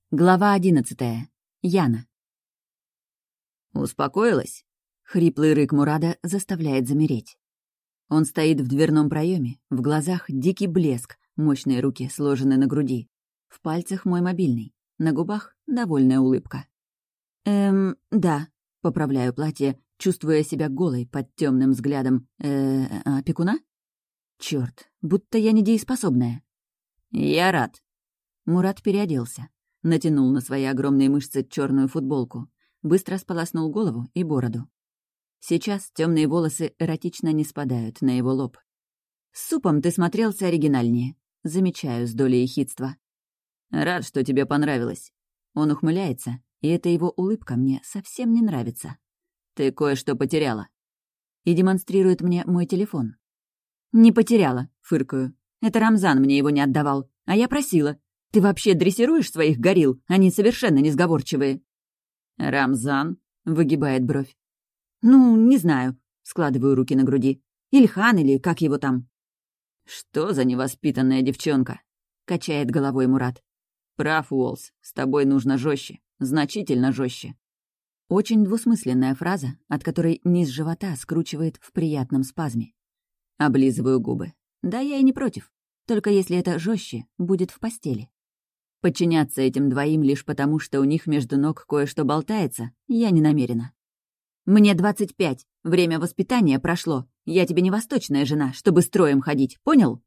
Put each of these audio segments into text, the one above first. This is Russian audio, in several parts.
Глава 11. Яна. «Успокоилась?» Хриплый рык Мурада заставляет замереть. Он стоит в дверном проеме, в глазах дикий блеск, мощные руки сложены на груди. В пальцах мой мобильный, на губах довольная улыбка. Да», — поправляю платье, чувствуя себя голой под темным взглядом опекуна? Чёрт, будто я недееспособная. «Я рад». Мурад переоделся. Натянул на свои огромные мышцы черную футболку, быстро сполоснул голову и бороду. Сейчас темные волосы эротично не спадают на его лоб. «С супом ты смотрелся оригинальнее», — замечаю с долей ехидства. «Рад, что тебе понравилось». Он ухмыляется, и эта его улыбка мне совсем не нравится. «Ты кое-что потеряла». И демонстрирует мне мой телефон. «Не потеряла», — фыркаю. «Это Рамзан мне его не отдавал, а я просила. Ты вообще дрессируешь своих горилл? Они совершенно несговорчивые». «Рамзан?» — выгибает бровь. «Ну, не знаю», — складываю руки на груди. «Ильхан или как его там?» «Что за невоспитанная девчонка?» — качает головой Мурат. «Прав, Уолс, с тобой нужно жестче, значительно жестче». Очень двусмысленная фраза, от которой низ живота скручивает в приятном спазме. Облизываю губы. Да, я и не против. Только если это жестче будет в постели. Подчиняться этим двоим лишь потому, что у них между ног кое-что болтается, я не намерена. «Мне 25. Время воспитания прошло. Я тебе не восточная жена, чтобы строем ходить, понял?»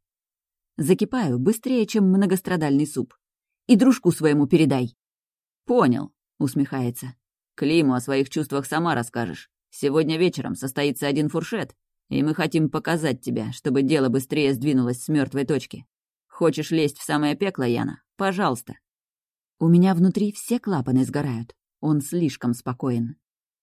Закипаю быстрее, чем многострадальный суп. «И дружку своему передай». «Понял», — усмехается. «Климу о своих чувствах сама расскажешь. Сегодня вечером состоится один фуршет, и мы хотим показать тебе, чтобы дело быстрее сдвинулось с мертвой точки. Хочешь лезть в самое пекло, Яна? Пожалуйста». У меня внутри все клапаны сгорают. Он слишком спокоен.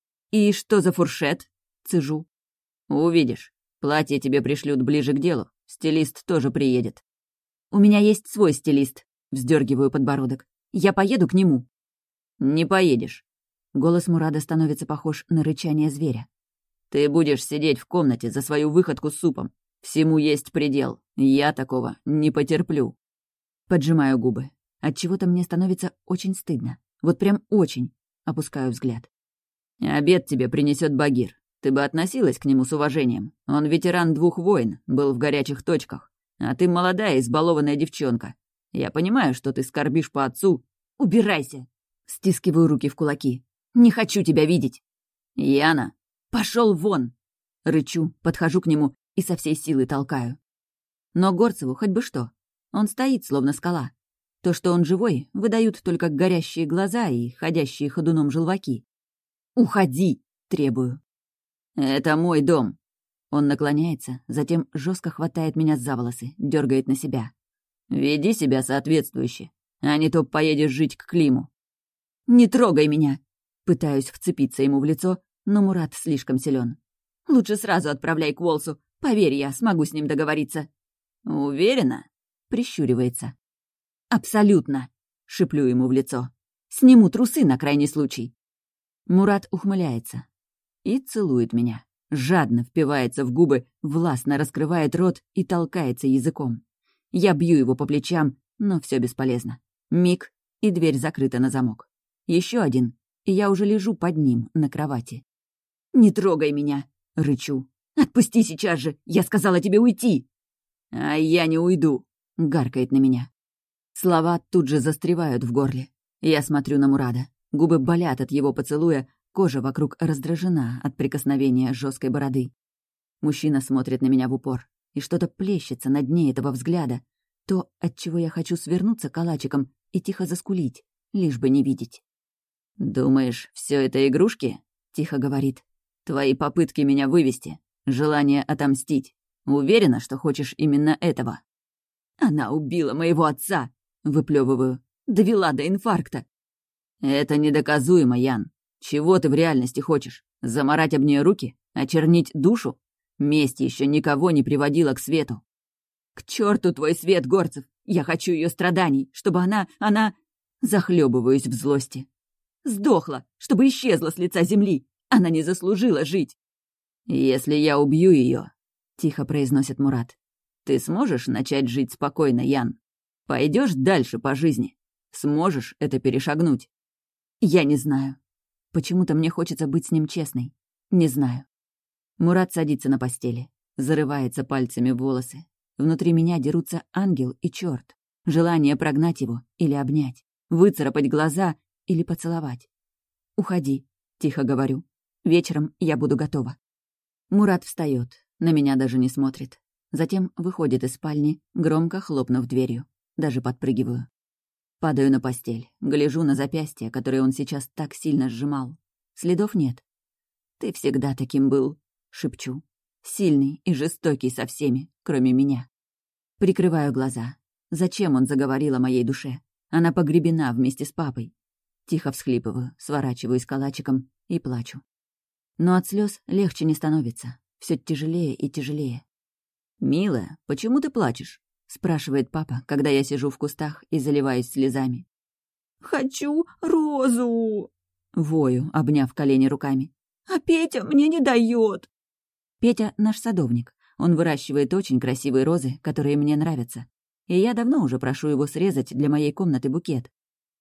«И что за фуршет?» — цежу. «Увидишь. Платье тебе пришлют ближе к делу. Стилист тоже приедет». «У меня есть свой стилист», — вздергиваю подбородок. «Я поеду к нему». «Не поедешь». Голос Мурада становится похож на рычание зверя. «Ты будешь сидеть в комнате за свою выходку с супом. Всему есть предел. Я такого не потерплю». Поджимаю губы. Отчего-то мне становится очень стыдно. Вот прям очень. Опускаю взгляд. «Обед тебе принесет Багир. Ты бы относилась к нему с уважением. Он ветеран 2 войн, был в горячих точках. А ты молодая, избалованная девчонка. Я понимаю, что ты скорбишь по отцу». «Убирайся!» Стискиваю руки в кулаки. «Не хочу тебя видеть!» «Яна!» «Пошел вон!» Рычу, подхожу к нему и со всей силы толкаю. Но Горцеву хоть бы что. Он стоит, словно скала. То, что он живой, выдают только горящие глаза и ходящие ходуном желваки. «Уходи!» — требую. «Это мой дом!» Он наклоняется, затем жестко хватает меня за волосы, дергает на себя. «Веди себя соответствующе, а не то поедешь жить к Климу». «Не трогай меня!» Пытаюсь вцепиться ему в лицо, но Мурат слишком силен. «Лучше сразу отправляй к Волсу. Поверь, я смогу с ним договориться». «Уверена?» — прищуривается. «Абсолютно!» — шиплю ему в лицо. «Сниму трусы на крайний случай». Мурат ухмыляется и целует меня. Жадно впивается в губы, властно раскрывает рот и толкается языком. Я бью его по плечам, но все бесполезно. Миг, и дверь закрыта на замок. Еще один, и я уже лежу под ним на кровати. «Не трогай меня!» — рычу. «Отпусти сейчас же! Я сказала тебе уйти!» «А я не уйду!» — гаркает на меня. Слова тут же застревают в горле. Я смотрю на Мурада. Губы болят от его поцелуя, кожа вокруг раздражена от прикосновения жесткой бороды. Мужчина смотрит на меня в упор, и что-то плещется на дне этого взгляда. То, от чего я хочу свернуться калачиком и тихо заскулить, лишь бы не видеть. «Думаешь, все это игрушки?» — тихо говорит. «Твои попытки меня вывести, желание отомстить. Уверена, что хочешь именно этого?» «Она убила моего отца!» — выплевываю. «Довела до инфаркта!» «Это недоказуемо, Ян. Чего ты в реальности хочешь? Замарать об нее руки? Очернить душу? Месть еще никого не приводила к свету». «К черту твой свет, Горцев! Я хочу ее страданий, чтобы она... Захлебываюсь в злости. Сдохла, чтобы исчезла с лица земли. Она не заслужила жить. «Если я убью ее, тихо произносит Мурат, ты сможешь начать жить спокойно, Ян? Пойдешь дальше по жизни? Сможешь это перешагнуть?» Я не знаю. Почему-то мне хочется быть с ним честной. Не знаю. Мурат садится на постели, зарывается пальцами в волосы. Внутри меня дерутся ангел и чёрт. Желание прогнать его или обнять, выцарапать глаза или поцеловать. «Уходи», — тихо говорю. «Вечером я буду готова». Мурат встаёт, на меня даже не смотрит. Затем выходит из спальни, громко хлопнув дверью. Даже подпрыгиваю. Падаю на постель, гляжу на запястье, которое он сейчас так сильно сжимал. Следов нет. «Ты всегда таким был», — шепчу. «Сильный и жестокий со всеми, кроме меня». Прикрываю глаза. Зачем он заговорил о моей душе? Она погребена вместе с папой. Тихо всхлипываю, сворачиваюсь калачиком и плачу. Но от слез легче не становится. Все тяжелее и тяжелее. «Милая, почему ты плачешь?» — спрашивает папа, когда я сижу в кустах и заливаюсь слезами. «Хочу розу!» — вою, обняв колени руками. «А Петя мне не дает!» Петя — наш садовник. Он выращивает очень красивые розы, которые мне нравятся. И я давно уже прошу его срезать для моей комнаты букет.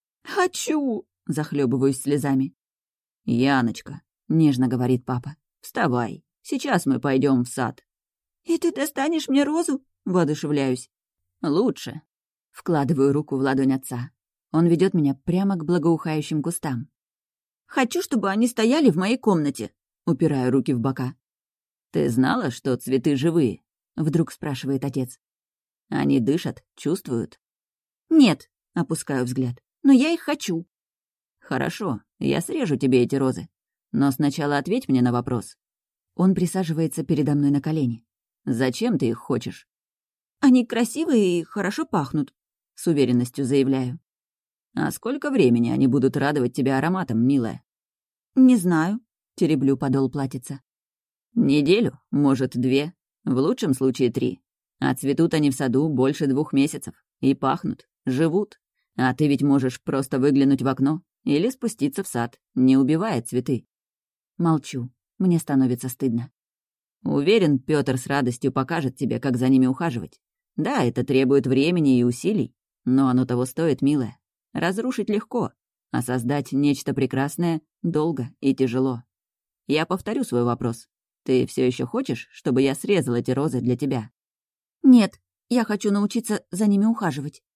«Хочу!» — захлебываюсь слезами. «Яночка», — нежно говорит папа, — «вставай, сейчас мы пойдем в сад». «И ты достанешь мне розу?» — воодушевляюсь. «Лучше». Вкладываю руку в ладонь отца. Он ведет меня прямо к благоухающим кустам. «Хочу, чтобы они стояли в моей комнате», — упираю руки в бока. «Ты знала, что цветы живые?» — вдруг спрашивает отец. «Они дышат, чувствуют?» «Нет», — опускаю взгляд. «но я их хочу». «Хорошо, я срежу тебе эти розы. Но сначала ответь мне на вопрос». Он присаживается передо мной на колени. «Зачем ты их хочешь?» «Они красивые и хорошо пахнут», — с уверенностью заявляю. «А сколько времени они будут радовать тебя ароматом, милая?» «Не знаю», — тереблю подол платьица. «Неделю, может, 2, в лучшем случае 3. А цветут они в саду больше 2 месяцев. И пахнут, живут. А ты ведь можешь просто выглянуть в окно или спуститься в сад, не убивая цветы». Молчу. Мне становится стыдно. Уверен, Пётр с радостью покажет тебе, как за ними ухаживать. Да, это требует времени и усилий, но оно того стоит, милая. Разрушить легко, а создать нечто прекрасное долго и тяжело. Я повторю свой вопрос. Ты все еще хочешь, чтобы я срезал эти розы для тебя? «Нет, я хочу научиться за ними ухаживать».